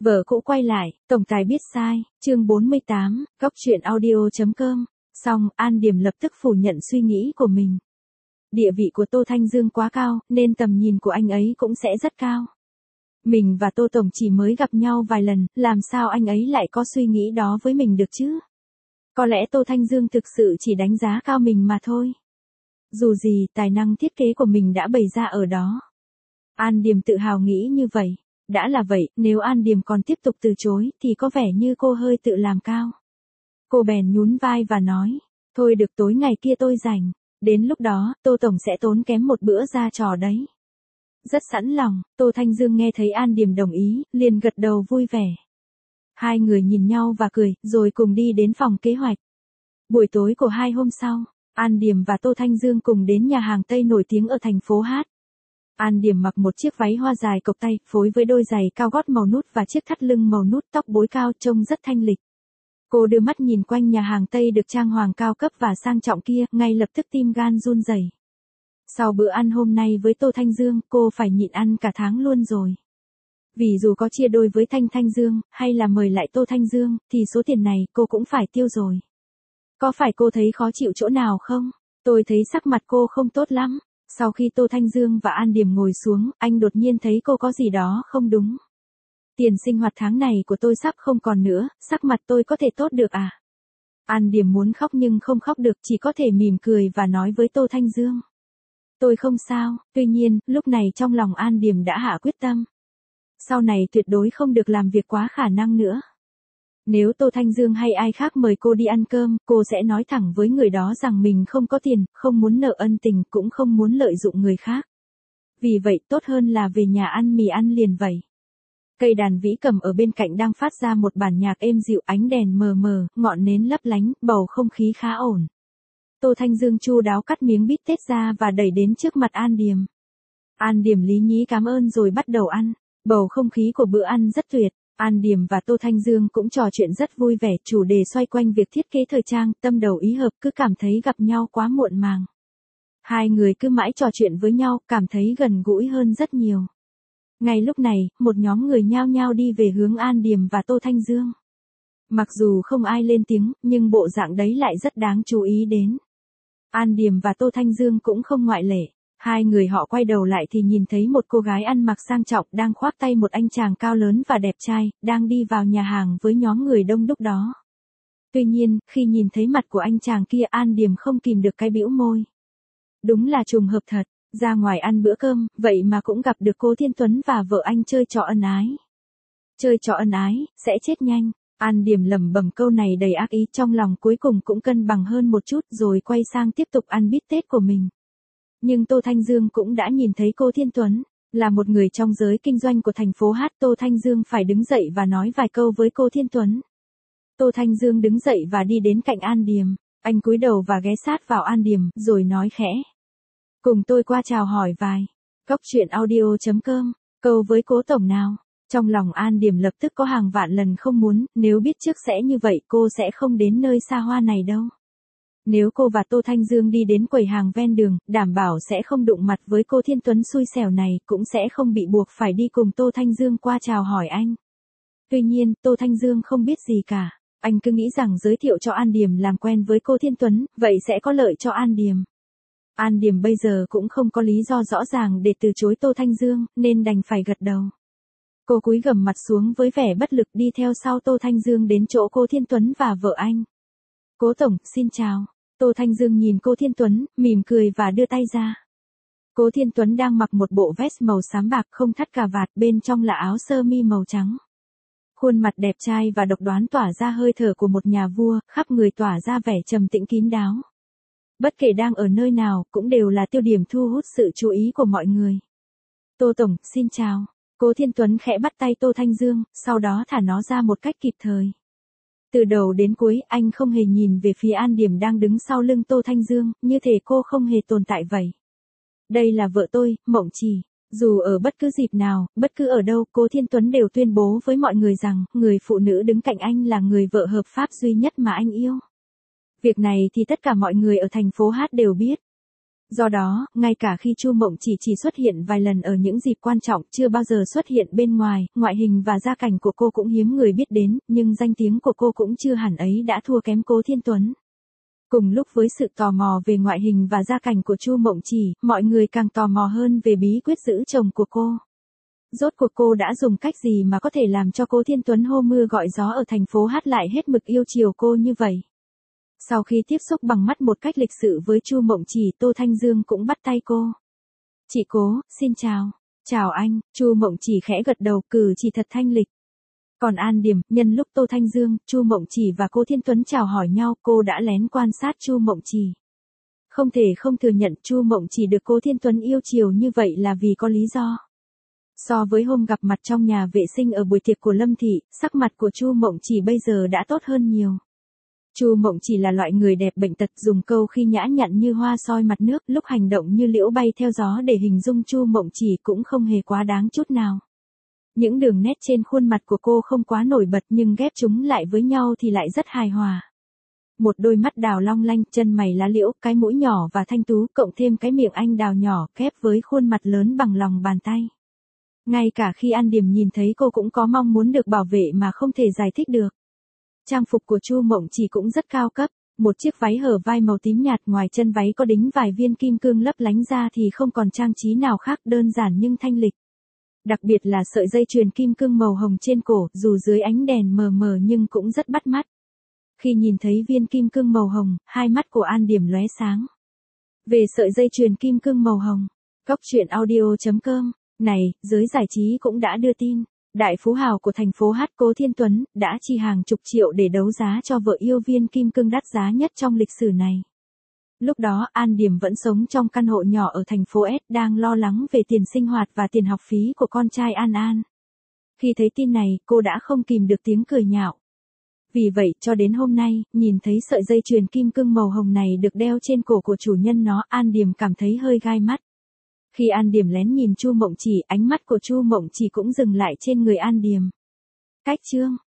Vợ cũ quay lại, tổng tài biết sai, chương 48, góc chuyện audio.com. Xong, An Điềm lập tức phủ nhận suy nghĩ của mình. Địa vị của Tô Thanh Dương quá cao, nên tầm nhìn của anh ấy cũng sẽ rất cao. Mình và Tô Tổng chỉ mới gặp nhau vài lần, làm sao anh ấy lại có suy nghĩ đó với mình được chứ? Có lẽ Tô Thanh Dương thực sự chỉ đánh giá cao mình mà thôi. Dù gì, tài năng thiết kế của mình đã bày ra ở đó. An Điềm tự hào nghĩ như vậy. Đã là vậy, nếu An Điềm còn tiếp tục từ chối, thì có vẻ như cô hơi tự làm cao. Cô bèn nhún vai và nói, thôi được, tối ngày kia tôi rảnh. Đến lúc đó, Tô Tổng sẽ tốn kém một bữa ra trò đấy. Rất sẵn lòng, Tô Thanh Dương nghe thấy An Điềm đồng ý, liền gật đầu vui vẻ. Hai người nhìn nhau và cười, rồi cùng đi đến phòng kế hoạch. Buổi tối của 2 hôm sau, An Điềm và Tô Thanh Dương cùng đến nhà hàng Tây nổi tiếng ở thành phố Hát. An Điềm mặc một chiếc váy hoa dài cộc tay, phối với đôi giày cao gót màu nút và chiếc thắt lưng màu nút, tóc búi cao, trông rất thanh lịch. Cô đưa mắt nhìn quanh nhà hàng Tây được trang hoàng cao cấp và sang trọng kia, ngay lập tức tim gan run rẩy. Sau bữa ăn hôm nay với Tô Thanh Dương, cô phải nhịn ăn cả tháng luôn rồi. Vì dù có chia đôi với Thanh Dương, hay là mời lại Tô Thanh Dương, thì số tiền này cô cũng phải tiêu rồi. Có phải cô thấy khó chịu chỗ nào không? Tôi thấy sắc mặt cô không tốt lắm. Sau khi Tô Thanh Dương và An Điềm ngồi xuống, anh đột nhiên thấy cô có gì đó không đúng. Tiền sinh hoạt tháng này của tôi sắp không còn nữa, sắc mặt tôi có thể tốt được à? An Điềm muốn khóc nhưng không khóc được, chỉ có thể mỉm cười và nói với Tô Thanh Dương. Tôi không sao, tuy nhiên, lúc này trong lòng An Điềm đã hạ quyết tâm. Sau này tuyệt đối không được làm việc quá khả năng nữa. Nếu Tô Thanh Dương hay ai khác mời cô đi ăn cơm, cô sẽ nói thẳng với người đó rằng mình không có tiền, không muốn nợ ân tình, cũng không muốn lợi dụng người khác. Vì vậy tốt hơn là về nhà ăn mì ăn liền vậy. Cây đàn vĩ cầm ở bên cạnh đang phát ra một bản nhạc êm dịu, ánh đèn mờ mờ, ngọn nến lấp lánh, bầu không khí khá ổn. Tô Thanh Dương chu đáo cắt miếng bít tết ra và đẩy đến trước mặt An Điềm. An Điềm lý nhí cảm ơn rồi bắt đầu ăn. Bầu không khí của bữa ăn rất tuyệt. An Điềm và Tô Thanh Dương cũng trò chuyện rất vui vẻ, chủ đề xoay quanh việc thiết kế thời trang, tâm đầu ý hợp, cứ cảm thấy gặp nhau quá muộn màng. Hai người cứ mãi trò chuyện với nhau, cảm thấy gần gũi hơn rất nhiều. Ngay lúc này, một nhóm người nhao nhao đi về hướng An Điềm và Tô Thanh Dương. Mặc dù không ai lên tiếng, nhưng bộ dạng đấy lại rất đáng chú ý đến. An Điềm và Tô Thanh Dương cũng không ngoại lệ. Hai người họ quay đầu lại thì nhìn thấy một cô gái ăn mặc sang trọng đang khoác tay một anh chàng cao lớn và đẹp trai, đang đi vào nhà hàng với nhóm người đông đúc đó. Tuy nhiên, khi nhìn thấy mặt của anh chàng kia, An Điềm không kìm được cái bĩu môi. Đúng là trùng hợp thật, ra ngoài ăn bữa cơm, vậy mà cũng gặp được cô Thiên Tuấn và vợ anh chơi trò ân ái. Chơi trò ân ái, sẽ chết nhanh. An Điềm lẩm bẩm câu này đầy ác ý, trong lòng cuối cùng cũng cân bằng hơn một chút rồi quay sang tiếp tục ăn bít tết của mình. Nhưng Tô Thanh Dương cũng đã nhìn thấy cô Thiên Tuấn, là một người trong giới kinh doanh của thành phố Hát. Tô Thanh Dương phải đứng dậy và nói vài câu với cô Thiên Tuấn. Tô Thanh Dương đứng dậy và đi đến cạnh An Điềm, anh cúi đầu và ghé sát vào An Điềm, rồi nói khẽ. Cùng tôi qua chào hỏi vài. Góc chuyện audio.com, câu với cố tổng nào. Trong lòng An Điềm lập tức có hàng vạn lần không muốn, nếu biết trước sẽ như vậy cô sẽ không đến nơi xa hoa này đâu. Nếu cô và Tô Thanh Dương đi đến quầy hàng ven đường, đảm bảo sẽ không đụng mặt với cô Thiên Tuấn xui xẻo này, cũng sẽ không bị buộc phải đi cùng Tô Thanh Dương qua chào hỏi anh. Tuy nhiên, Tô Thanh Dương không biết gì cả. Anh cứ nghĩ rằng giới thiệu cho An Điềm làm quen với cô Thiên Tuấn, vậy sẽ có lợi cho An Điềm. An Điềm bây giờ cũng không có lý do rõ ràng để từ chối Tô Thanh Dương, nên đành phải gật đầu. Cô cúi gằm mặt xuống với vẻ bất lực đi theo sau Tô Thanh Dương đến chỗ cô Thiên Tuấn và vợ anh. Cố tổng, xin chào. Tô Thanh Dương nhìn cô Thiên Tuấn, mỉm cười và đưa tay ra. Cố Thiên Tuấn đang mặc một bộ vest màu xám bạc không thắt cà vạt, bên trong là áo sơ mi màu trắng. Khuôn mặt đẹp trai và độc đoán tỏa ra hơi thở của một nhà vua, khắp người tỏa ra vẻ trầm tĩnh kín đáo. Bất kể đang ở nơi nào, cũng đều là tiêu điểm thu hút sự chú ý của mọi người. Tô tổng, xin chào. Cố Thiên Tuấn khẽ bắt tay Tô Thanh Dương, sau đó thả nó ra một cách kịp thời. Từ đầu đến cuối, anh không hề nhìn về phía An Điềm đang đứng sau lưng Tô Thanh Dương, như thể cô không hề tồn tại vậy. Đây là vợ tôi, Mộng Chỉ. Dù ở bất cứ dịp nào, bất cứ ở đâu, Cố Thiên Tuấn đều tuyên bố với mọi người rằng, người phụ nữ đứng cạnh anh là người vợ hợp pháp duy nhất mà anh yêu. Việc này thì tất cả mọi người ở thành phố Hát đều biết. Do đó, ngay cả khi Chu Mộng chỉ xuất hiện vài lần ở những dịp quan trọng, chưa bao giờ xuất hiện bên ngoài, ngoại hình và gia cảnh của cô cũng hiếm người biết đến, nhưng danh tiếng của cô cũng chưa hẳn ấy đã thua kém Cố Thiên Tuấn. Cùng lúc với sự tò mò về ngoại hình và gia cảnh của Chu Mộng Chỉ, mọi người càng tò mò hơn về bí quyết giữ chồng của cô. Rốt cuộc cô đã dùng cách gì mà có thể làm cho Cố Thiên Tuấn hô mưa gọi gió ở thành phố Hát lại hết mực yêu chiều cô như vậy? Sau khi tiếp xúc bằng mắt một cách lịch sự với Chu Mộng Chỉ, Tô Thanh Dương cũng bắt tay cô. Chị Cố, xin chào. Chào anh, Chu Mộng Chỉ khẽ gật đầu, cử chỉ thật thanh lịch. Còn An Điểm, nhân lúc Tô Thanh Dương, Chu Mộng Chỉ và Cố Thiên Tuấn chào hỏi nhau, cô đã lén quan sát Chu Mộng Chỉ. Không thể không thừa nhận Chu Mộng Chỉ được Cố Thiên Tuấn yêu chiều như vậy là vì có lý do. So với hôm gặp mặt trong nhà vệ sinh ở buổi tiệc của Lâm Thị, sắc mặt của Chu Mộng Chỉ bây giờ đã tốt hơn nhiều. Chu Mộng Chỉ là loại người đẹp bệnh tật, dùng câu khi nhã nhặn như hoa soi mặt nước, lúc hành động như liễu bay theo gió để hình dung Chu Mộng Chỉ cũng không hề quá đáng chút nào. Những đường nét trên khuôn mặt của cô không quá nổi bật nhưng ghép chúng lại với nhau thì lại rất hài hòa. Một đôi mắt đào long lanh, chân mày lá liễu, cái mũi nhỏ và thanh tú, cộng thêm cái miệng anh đào nhỏ, ghép với khuôn mặt lớn bằng lòng bàn tay. Ngay cả khi An Điểm nhìn thấy cô cũng có mong muốn được bảo vệ mà không thể giải thích được. Trang phục của Chu Mộng Chỉ cũng rất cao cấp, một chiếc váy hở vai màu tím nhạt, ngoài chân váy có đính vài viên kim cương lấp lánh ra thì không còn trang trí nào khác, đơn giản nhưng thanh lịch. Đặc biệt là sợi dây chuyền kim cương màu hồng trên cổ, dù dưới ánh đèn mờ mờ nhưng cũng rất bắt mắt. Khi nhìn thấy viên kim cương màu hồng, hai mắt của An Điểm lóe sáng. Về sợi dây chuyền kim cương màu hồng, Cóc Truyện Audio.com, này, giới giải trí cũng đã đưa tin. Đại phú hào của thành phố Hát, Cố Thiên Tuấn, đã chi hàng chục triệu để đấu giá cho vợ yêu viên kim cương đắt giá nhất trong lịch sử này. Lúc đó, An Điểm vẫn sống trong căn hộ nhỏ ở thành phố S, đang lo lắng về tiền sinh hoạt và tiền học phí của con trai An An. Khi thấy tin này, cô đã không kìm được tiếng cười nhạo. Vì vậy, cho đến hôm nay, nhìn thấy sợi dây chuyền kim cương màu hồng này được đeo trên cổ của chủ nhân nó, An Điểm cảm thấy hơi gai mắt. Khi An Điểm lén nhìn Chu Mộng Chỉ, ánh mắt của Chu Mộng Chỉ cũng dừng lại trên người An Điểm. Cách chương